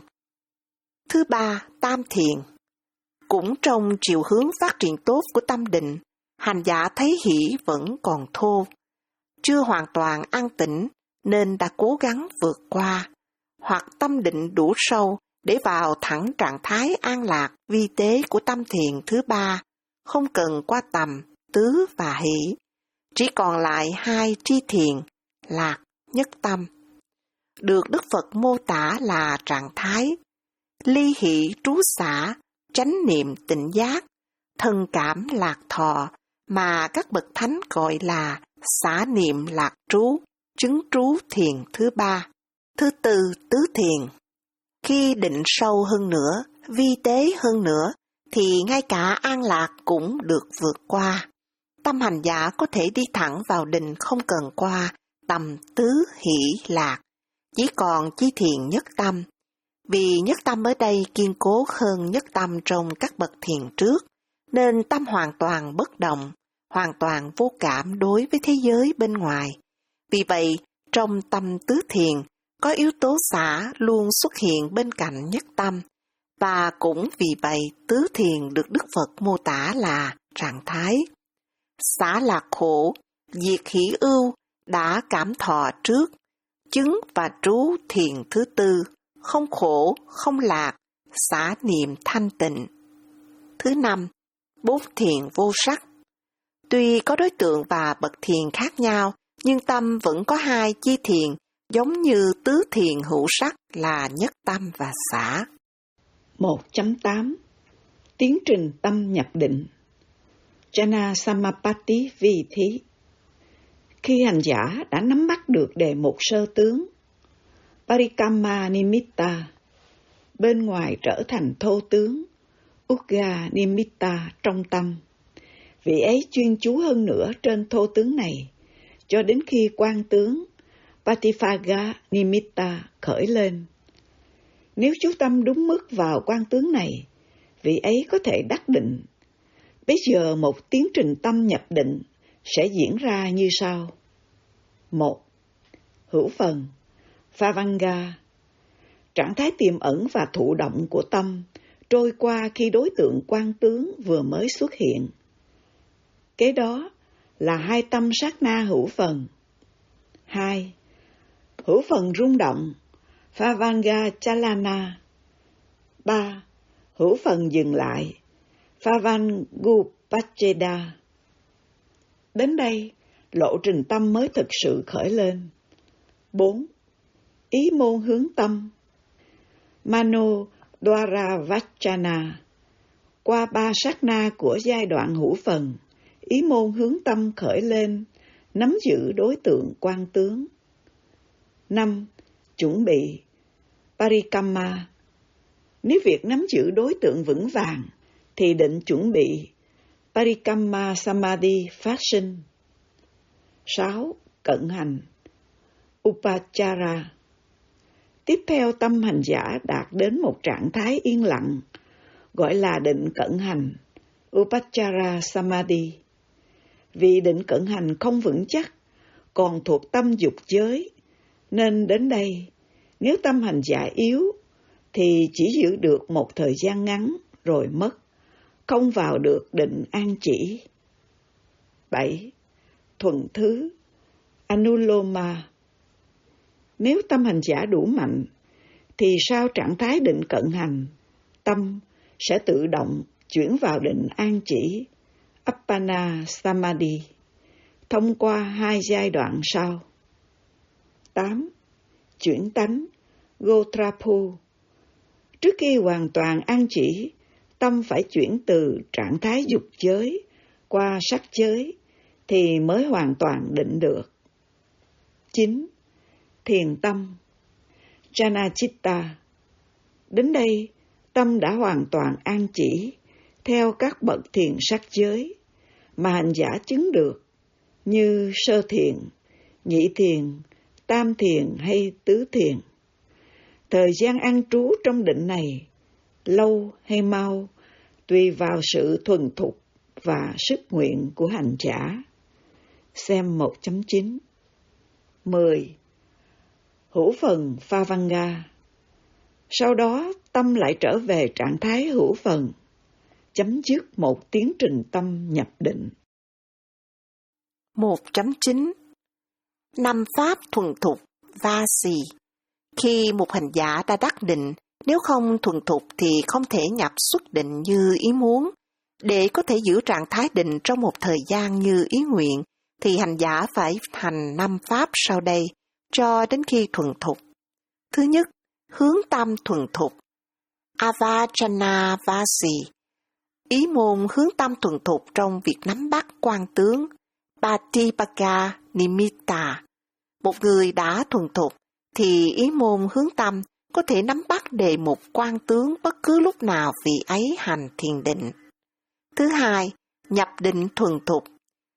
S1: Thứ ba, tam thiền. Cũng trong chiều hướng phát triển tốt của tâm định, hành giả thấy hỷ vẫn còn thô, chưa hoàn toàn an tĩnh nên đã cố gắng vượt qua, hoặc tâm định đủ sâu để vào thẳng trạng thái an lạc vi tế của tâm thiền thứ ba, không cần qua tầm, tứ và hỷ. Chỉ còn lại hai tri thiền, lạc, nhất tâm. Được Đức Phật mô tả là trạng thái ly hỷ trú xả, chánh niệm tỉnh giác, thân cảm lạc thọ, mà các bậc thánh gọi là xả niệm lạc trú, chứng trú thiền thứ ba. Thứ tư, tứ thiền. Khi định sâu hơn nữa, vi tế hơn nữa, thì ngay cả an lạc cũng được vượt qua. Tâm hành giả có thể đi thẳng vào định không cần qua tầm tứ hỷ lạc, chỉ còn chi thiền nhất tâm. Vì nhất tâm ở đây kiên cố hơn nhất tâm trong các bậc thiền trước, nên tâm hoàn toàn bất động, hoàn toàn vô cảm đối với thế giới bên ngoài. Vì vậy, trong tâm tứ thiền, có yếu tố xả luôn xuất hiện bên cạnh nhất tâm, và cũng vì vậy tứ thiền được Đức Phật mô tả là trạng thái xả lạc khổ, diệt hỷ ưu, đã cảm thọ trước, chứng và trú thiền thứ tư, không khổ, không lạc, xả niệm thanh tịnh. Thứ năm, bốn thiền vô sắc. Tuy có đối tượng và bậc thiền khác nhau, nhưng tâm vẫn có hai chi thiền, giống như tứ thiền hữu sắc là nhất tâm và xả.
S2: một chấm tám Tiến trình tâm nhập định. Jhana Samapatti vi thí. Khi hành giả đã nắm bắt được đề mục sơ tướng, Parikamma Nimitta, bên ngoài trở thành thô tướng, Ugga Nimitta trong tâm, vị ấy chuyên chú hơn nữa trên thô tướng này, cho đến khi quan tướng Patipaga Nimitta khởi lên. Nếu chú tâm đúng mức vào quan tướng này, vị ấy có thể đắc định. Bây giờ một tiến trình tâm nhập định sẽ diễn ra như sau. Một. Hữu phần, Phavanga, trạng thái tiềm ẩn và thụ động của tâm trôi qua khi đối tượng quan tướng vừa mới xuất hiện. Kế đó là hai tâm sát na hữu phần. Hai. Hữu phần rung động, Phavanga Chalana. Ba. Hữu phần dừng lại, Phavangupacheda. Đến đây, lộ trình tâm mới thực sự khởi lên. Bốn. Ý môn hướng tâm, Mano Dvaravachana. Qua ba sát na của giai đoạn hữu phần, ý môn hướng tâm khởi lên, nắm giữ đối tượng quan tướng. Năm. Chuẩn bị, Parikamma. Nếu việc nắm giữ đối tượng vững vàng, thì định chuẩn bị, Parikamma Samadhi phát sinh. Sáu. Cận hành, Upachara. Tiếp theo tâm hành giả đạt đến một trạng thái yên lặng, gọi là định cận hành, Upachara Samadhi. Vì định cận hành không vững chắc, còn thuộc tâm dục giới, nên đến đây, nếu tâm hành giả yếu, thì chỉ giữ được một thời gian ngắn rồi mất, không vào được định an chỉ. bảy. Thuận thứ, Anuloma. Nếu tâm hành giả đủ mạnh, thì sau trạng thái định cận hành, tâm sẽ tự động chuyển vào định an chỉ, Appana Samadhi, thông qua hai giai đoạn sau. tám. Chuyển tánh, Gotrapu. Trước khi hoàn toàn an chỉ, tâm phải chuyển từ trạng thái dục giới qua sắc giới, thì mới hoàn toàn định được. chín. Thiền tâm, Janachitta. Đến đây, tâm đã hoàn toàn an chỉ, theo các bậc thiền sắc giới, mà hành giả chứng được, như sơ thiền, nhị thiền, tam thiền hay tứ thiền. Thời gian an trú trong định này, lâu hay mau, tùy vào sự thuần thục và sức nguyện của hành giả. Xem một chấm chín. mười. Hữu phần Phavanga. Sau đó, tâm lại trở về trạng thái hữu phần, chấm dứt một tiến trình tâm nhập định.
S1: một chấm chín. Năm pháp thuần thục Vasi. Khi một hành giả đã đắc định, nếu không thuần thục thì không thể nhập xuất định như ý muốn. Để có thể giữ trạng thái định trong một thời gian như ý nguyện, thì hành giả phải hành năm pháp sau đây, cho đến khi thuần thục. Thứ nhất, hướng tâm thuần thục, Avajana Vasi. Ý môn hướng tâm thuần thục trong việc nắm bắt quan tướng, Patipaka Nimitta. Một người đã thuần thục, thì ý môn hướng tâm có thể nắm bắt đề mục quan tướng bất cứ lúc nào vị ấy hành thiền định. Thứ hai, nhập định thuần thục,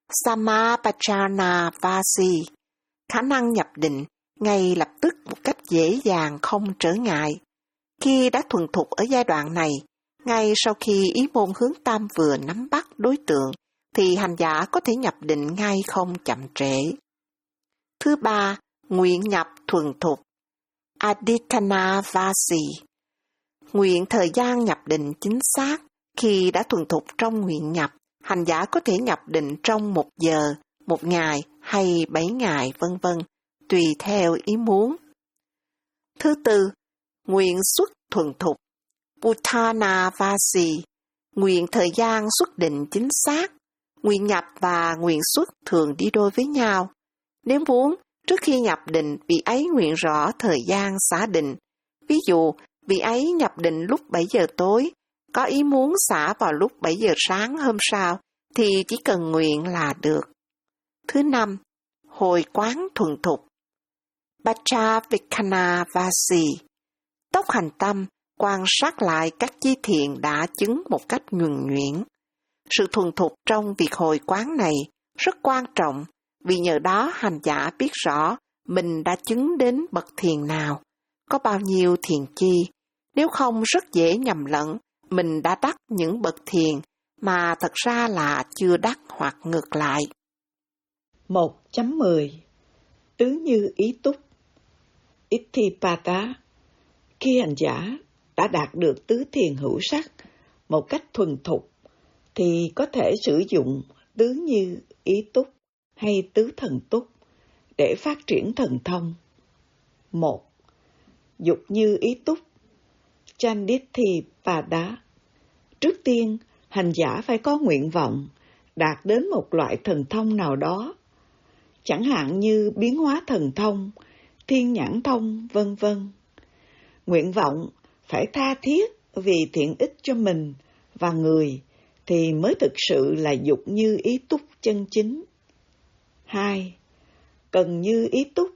S1: Samapachana Vasi. Khả năng nhập định ngay lập tức một cách dễ dàng không trở ngại. Khi đã thuần thục ở giai đoạn này, ngay sau khi ý môn hướng tâm vừa nắm bắt đối tượng, thì hành giả có thể nhập định ngay không chậm trễ. Thứ ba, nguyện nhập thuần thục, Adhikana Vasi. Nguyện thời gian nhập định chính xác. Khi đã thuần thục trong nguyện nhập, hành giả có thể nhập định trong một giờ, một ngày hay bảy ngày, vân vân, tùy theo ý muốn. Thứ tư, nguyện xuất thuần thục, Uttana Vasi. Nguyện thời gian xuất định chính xác. Nguyện nhập và nguyện xuất thường đi đôi với nhau. Nếu muốn, trước khi nhập định, vị ấy nguyện rõ thời gian xả định. Ví dụ, vị ấy nhập định lúc bảy giờ tối, có ý muốn xả vào lúc bảy giờ sáng hôm sau, thì chỉ cần nguyện là được. Thứ năm, hồi quán thuần thục, Pachavikana Vasi. Tốc hành tâm, quan sát lại các chi thiện đã chứng một cách nhuần nhuyễn. Sự thuần thục trong việc hồi quán này rất quan trọng, vì nhờ đó hành giả biết rõ mình đã chứng đến bậc thiền nào, có bao nhiêu thiền chi. Nếu không rất dễ nhầm lẫn, mình đã đắc những bậc thiền mà thật ra là chưa đắc hoặc ngược lại.
S2: một chấm mười. Tứ như ý túc, Ittipata. Khi hành giả đã đạt được tứ thiền hữu sắc một cách thuần thục, thì có thể sử dụng tứ như ý túc hay tứ thần túc để phát triển thần thông. Một. Dục như ý túc, Chandithipada. Trước tiên, hành giả phải có nguyện vọng đạt đến một loại thần thông nào đó, chẳng hạn như biến hóa thần thông, thiên nhãn thông, vân vân. Nguyện vọng phải tha thiết vì thiện ích cho mình và người, thì mới thực sự là dục như ý túc chân chính. Hai. Cần như ý túc,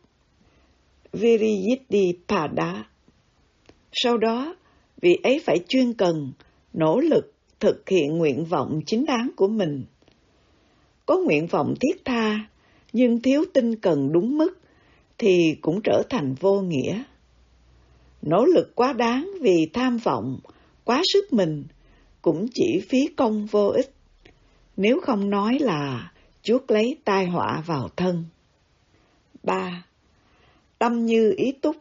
S2: Viriyiddhipada. Sau đó, vị ấy phải chuyên cần, nỗ lực thực hiện nguyện vọng chính đáng của mình. Có nguyện vọng thiết tha, nhưng thiếu tinh cần đúng mức, thì cũng trở thành vô nghĩa. Nỗ lực quá đáng vì tham vọng, quá sức mình, cũng chỉ phí công vô ích, nếu không nói là chuốc lấy tai họa vào thân. ba. Tâm như ý túc,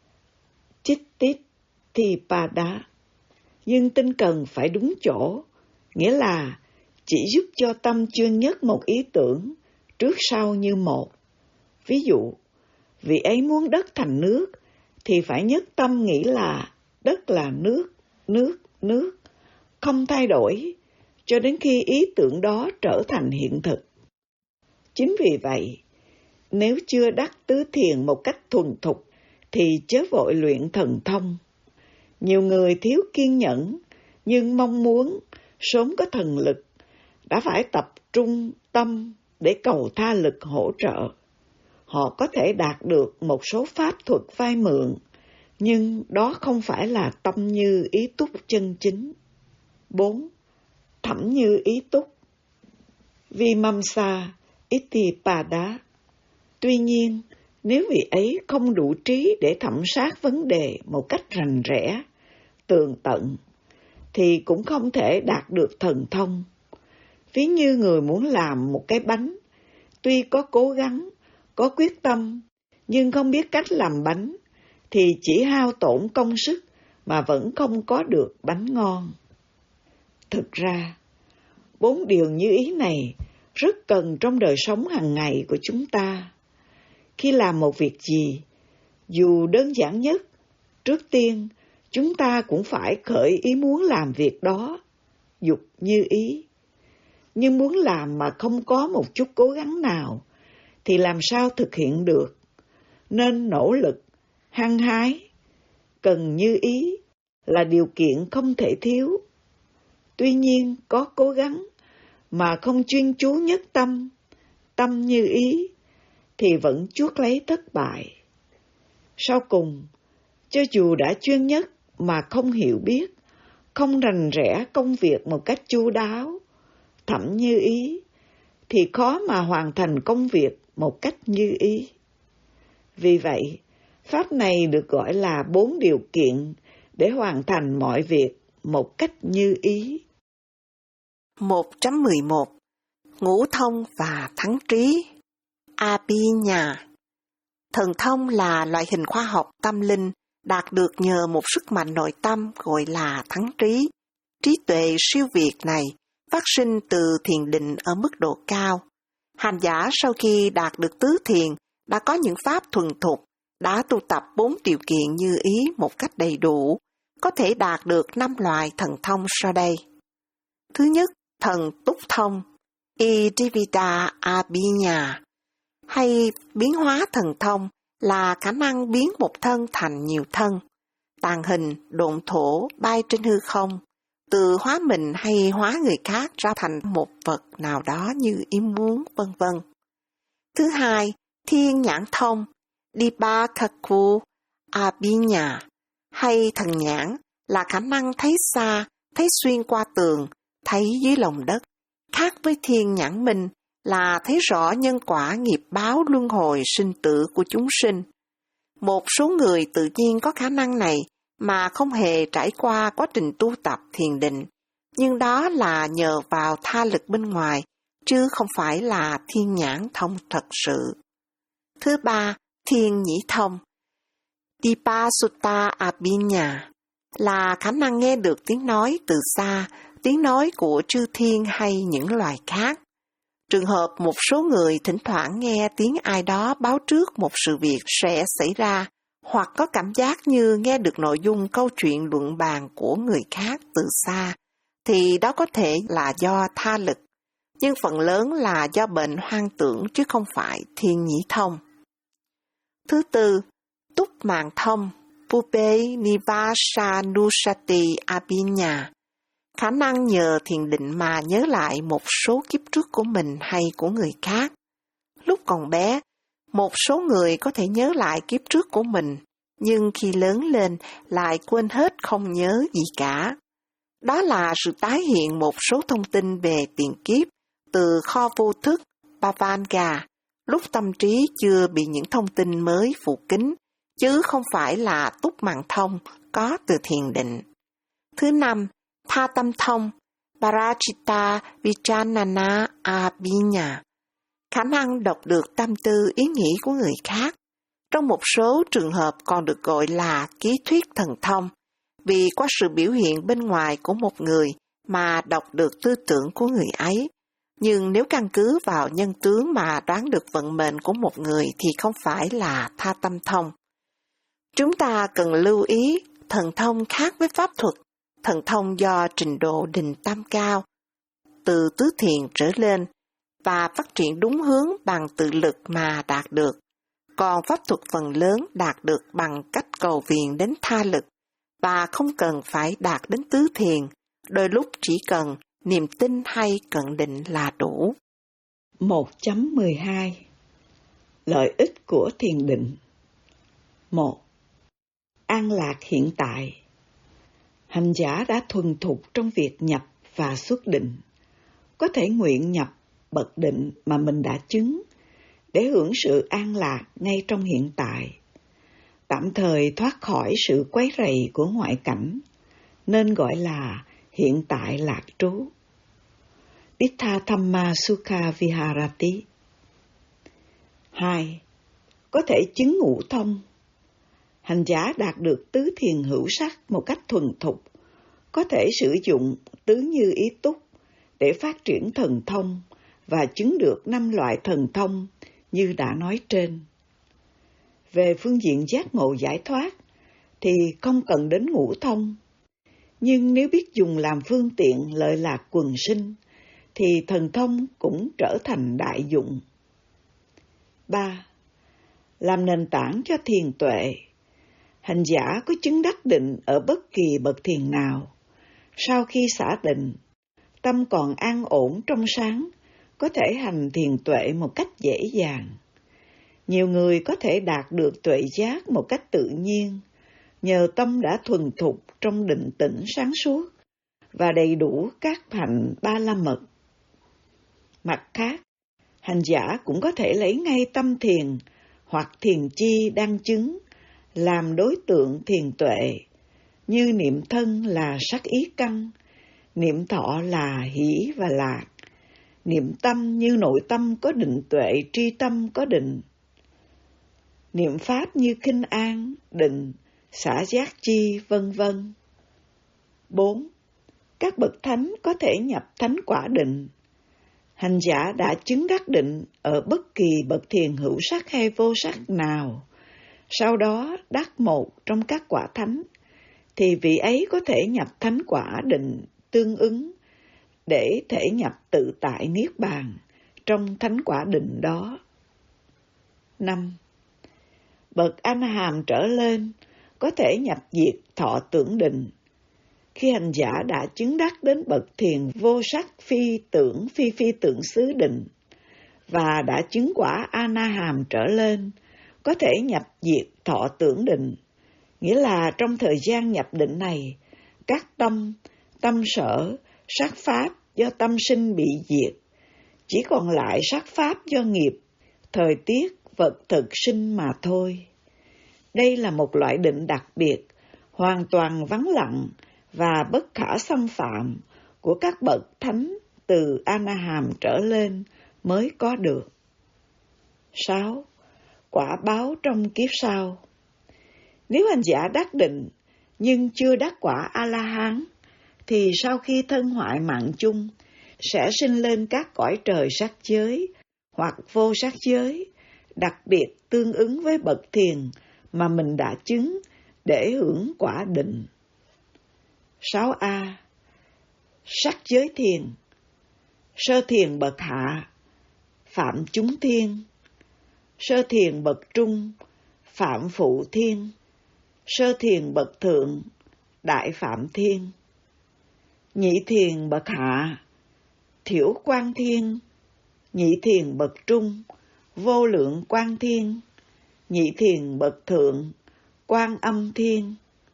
S2: Chittitthippada. Nhưng tinh cần phải đúng chỗ, nghĩa là chỉ giúp cho tâm chuyên nhất một ý tưởng, trước sau như một. Ví dụ, vị ấy muốn đất thành nước, thì phải nhất tâm nghĩ là đất là nước, nước, nước, không thay đổi, cho đến khi ý tưởng đó trở thành hiện thực. Chính vì vậy, nếu chưa đắc tứ thiền một cách thuần thục, thì chớ vội luyện thần thông. Nhiều người thiếu kiên nhẫn, nhưng mong muốn sớm có thần lực, đã phải tập trung tâm để cầu tha lực hỗ trợ. Họ có thể đạt được một số pháp thuật vay mượn, nhưng đó không phải là tâm như ý túc chân chính. bốn. Thẩm như ý túc, Vimamsa Ittipada. Tuy nhiên, nếu vị ấy không đủ trí để thẩm sát vấn đề một cách rành rẽ, tường tận, thì cũng không thể đạt được thần thông. Ví như người muốn làm một cái bánh, tuy có cố gắng, có quyết tâm, nhưng không biết cách làm bánh, thì chỉ hao tổn công sức mà vẫn không có được bánh ngon. Thực ra, bốn điều như ý này rất cần trong đời sống hàng ngày của chúng ta. Khi làm một việc gì, dù đơn giản nhất, trước tiên chúng ta cũng phải khởi ý muốn làm việc đó, dục như ý. Nhưng muốn làm mà không có một chút cố gắng nào, thì làm sao thực hiện được? Nên nỗ lực, hăng hái, cần như ý là điều kiện không thể thiếu. Tuy nhiên, có cố gắng mà không chuyên chú nhất tâm, tâm như ý, thì vẫn chuốc lấy thất bại. Sau cùng, cho dù đã chuyên nhất mà không hiểu biết, không rành rẽ công việc một cách chu đáo, thẩm như ý, thì khó mà hoàn thành công việc một cách như ý. Vì vậy, pháp này được gọi là bốn điều kiện để hoàn thành mọi việc một cách như ý.
S1: một chấm mười một. Ngũ thông và thắng trí. Abhinya. Thần thông là loại hình khoa học tâm linh đạt được nhờ một sức mạnh nội tâm gọi là thắng trí. Trí tuệ siêu việt này phát sinh từ thiền định ở mức độ cao. Hành giả sau khi đạt được tứ thiền đã có những pháp thuần thục, đã tu tập bốn điều kiện như ý một cách đầy đủ, có thể đạt được năm loại thần thông sau đây. Thứ nhất, thần túc thông, Iddivida Abhinya, hay biến hóa thần thông là khả năng biến một thân thành nhiều thân, tàng hình, độn thổ, bay trên hư không, từ hóa mình hay hóa người khác ra thành một vật nào đó như ý muốn, vân vân. Thứ hai, thiên nhãn thông, Dibakaku Abhinya, hay thần nhãn là khả năng thấy xa, thấy xuyên qua tường, thấy dưới lòng đất, khác với thiên nhãn minh là thấy rõ nhân quả nghiệp báo luân hồi sinh tử của chúng sinh. Một số người tự nhiên có khả năng này mà không hề trải qua quá trình tu tập thiền định, nhưng đó là nhờ vào tha lực bên ngoài, chứ không phải là thiên nhãn thông thật sự. Thứ ba, thiên nhĩ thông, Dipasutta Abhinya, là khả năng nghe được tiếng nói từ xa, tiếng nói của chư thiên hay những loài khác. Trường hợp một số người thỉnh thoảng nghe tiếng ai đó báo trước một sự việc sẽ xảy ra, hoặc có cảm giác như nghe được nội dung câu chuyện luận bàn của người khác từ xa, thì đó có thể là do tha lực, nhưng phần lớn là do bệnh hoang tưởng chứ không phải thiên nhĩ thông. Thứ tư, túc mạng thông, Pupe Nivasanusati Abhinya, khả năng nhờ thiền định mà nhớ lại một số kiếp trước của mình hay của người khác. Lúc còn bé, một số người có thể nhớ lại kiếp trước của mình, nhưng khi lớn lên lại quên hết không nhớ gì cả. Đó là sự tái hiện một số thông tin về tiền kiếp từ kho vô thức Bhavanga, lúc tâm trí chưa bị những thông tin mới phủ kín, chứ không phải là túc mạng thông có từ thiền định. Thứ năm, tha tâm thông, Parachita Vichanana Abhinya, khả năng đọc được tâm tư ý nghĩ của người khác. Trong một số trường hợp còn được gọi là ký thuyết thần thông, vì qua sự biểu hiện bên ngoài của một người mà đọc được tư tưởng của người ấy. Nhưng nếu căn cứ vào nhân tướng mà đoán được vận mệnh của một người thì không phải là tha tâm thông. Chúng ta cần lưu ý, thần thông khác với pháp thuật. Thần thông do trình độ định tâm cao, từ tứ thiền trở lên, và phát triển đúng hướng bằng tự lực mà đạt được. Còn pháp thuật phần lớn đạt được bằng cách cầu viện đến tha lực, và không cần phải đạt đến tứ thiền, đôi lúc chỉ cần niềm tin hay cận định là đủ.
S2: một chấm mười hai Lợi ích của thiền định. một. An lạc hiện tại. Hành giả đã thuần thục trong việc nhập và xuất định, có thể nguyện nhập bậc định mà mình đã chứng, để hưởng sự an lạc ngay trong hiện tại, tạm thời thoát khỏi sự quấy rầy của ngoại cảnh, nên gọi là hiện tại lạc trú. Dittha Thamma Sukha Viharati. hai. Có thể chứng ngũ thông. Hành giả đạt được tứ thiền hữu sắc một cách thuần thục, có thể sử dụng tứ như ý túc để phát triển thần thông và chứng được năm loại thần thông như đã nói trên. Về phương diện giác ngộ giải thoát thì không cần đến ngũ thông, nhưng nếu biết dùng làm phương tiện lợi lạc quần sinh thì thần thông cũng trở thành đại dụng. ba. Làm nền tảng cho thiền tuệ. Hành giả có chứng đắc định ở bất kỳ bậc thiền nào, sau khi xả định, tâm còn an ổn trong sáng, có thể hành thiền tuệ một cách dễ dàng. Nhiều người có thể đạt được tuệ giác một cách tự nhiên, nhờ tâm đã thuần thục trong định tĩnh sáng suốt và đầy đủ các hạnh ba la mật. Mặt khác, hành giả cũng có thể lấy ngay tâm thiền hoặc thiền chi đang chứng làm đối tượng thiền tuệ, như niệm thân là sắc ý căn, niệm thọ là hỷ và lạc, niệm tâm như nội tâm có định tuệ, tri tâm có định, niệm pháp như khinh an, định, xả giác chi, vân vân. bốn. Các bậc thánh có thể nhập thánh quả định. Hành giả đã chứng đắc định ở bất kỳ bậc thiền hữu sắc hay vô sắc nào, sau đó đắc một trong các quả thánh, thì vị ấy có thể nhập thánh quả định tương ứng để thể nhập tự tại niết bàn trong thánh quả định đó. năm. Bậc A-na-hàm trở lên có thể nhập diệt thọ tưởng định. Khi hành giả đã chứng đắc đến bậc thiền vô sắc phi tưởng phi phi tưởng xứ định và đã chứng quả A-na-hàm trở lên, có thể nhập diệt thọ tưởng định, nghĩa là trong thời gian nhập định này, các tâm, tâm sở, sắc pháp do tâm sinh bị diệt, chỉ còn lại sắc pháp do nghiệp, thời tiết, vật thực sinh mà thôi. Đây là một loại định đặc biệt, hoàn toàn vắng lặng và bất khả xâm phạm của các bậc thánh từ A-na-hàm trở lên mới có được. sáu. Quả báo trong kiếp sau. Nếu hành giả đắc định nhưng chưa đắc quả A-la-hán, thì sau khi thân hoại mạng chung, sẽ sinh lên các cõi trời sắc giới hoặc vô sắc giới, đặc biệt tương ứng với bậc thiền mà mình đã chứng để hưởng quả định. sáu A. Sắc giới thiền. Sơ thiền bậc hạ, phạm chúng thiên. Sơ thiền bậc trung, phạm phụ thiên. Sơ thiền bậc thượng, đại phạm thiên. Nhị thiền bậc hạ, thiểu quan thiên. Nhị thiền bậc trung, vô lượng quan thiên. Nhị thiền bậc thượng, quan âm thiên.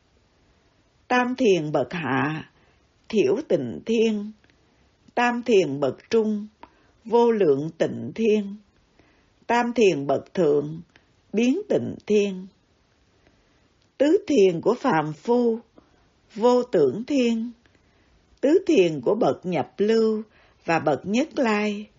S2: Tam thiền bậc hạ, thiểu tịnh thiên. Tam thiền bậc trung, vô lượng tịnh thiên. Tam thiền bậc thượng, biến tịnh thiên. Tứ thiền của phàm phu, vô tưởng thiên. Tứ thiền của bậc nhập lưu và bậc nhất lai,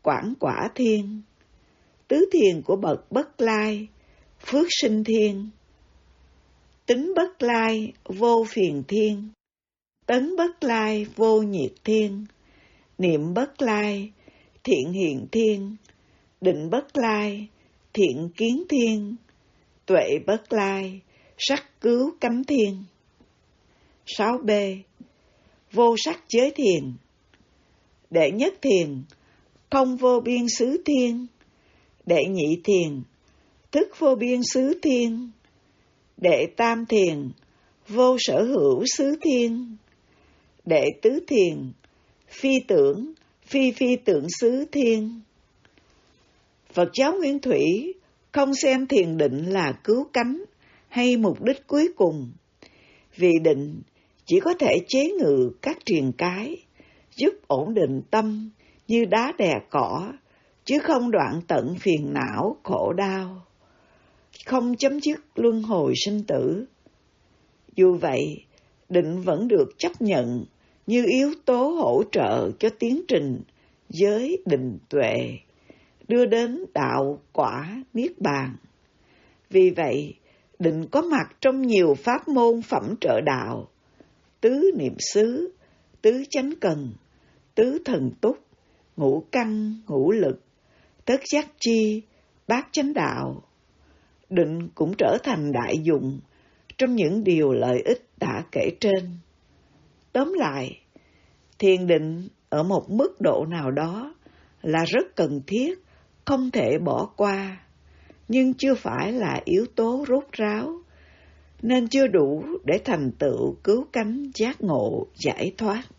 S2: quảng quả thiên. Tứ thiền của bậc Bất Lai, phước sinh thiên. Tính Bất Lai, vô phiền thiên. Tấn Bất Lai, vô nhiệt thiên. Niệm Bất Lai, thiện hiện thiên. Định Bất Lai, thiện kiến thiên. Tuệ Bất Lai, sắc cứu cánh thiên. sáu B. Vô sắc giới thiền. Đệ nhất thiền, thông vô biên xứ thiên. Đệ nhị thiền, thức vô biên xứ thiên. Đệ tam thiền, vô sở hữu xứ thiên. Đệ tứ thiền, phi tưởng, phi phi tưởng xứ thiên. Phật giáo Nguyên Thủy không xem thiền định là cứu cánh hay mục đích cuối cùng, vì định chỉ có thể chế ngự các triền cái, giúp ổn định tâm như đá đè cỏ, chứ không đoạn tận phiền não, khổ đau, không chấm dứt luân hồi sinh tử. Dù vậy, định vẫn được chấp nhận như yếu tố hỗ trợ cho tiến trình giới định tuệ, đưa đến đạo quả niết bàn. Vì vậy, định có mặt trong nhiều pháp môn phẩm trợ đạo: tứ niệm xứ, tứ chánh cần, tứ thần túc, ngũ căn, ngũ lực, thất giác chi, bát chánh đạo. Định cũng trở thành đại dụng trong những điều lợi ích đã kể trên. Tóm lại, thiền định ở một mức độ nào đó là rất cần thiết, không thể bỏ qua, nhưng chưa phải là yếu tố rốt ráo, nên chưa đủ để thành tựu cứu cánh giác ngộ giải thoát.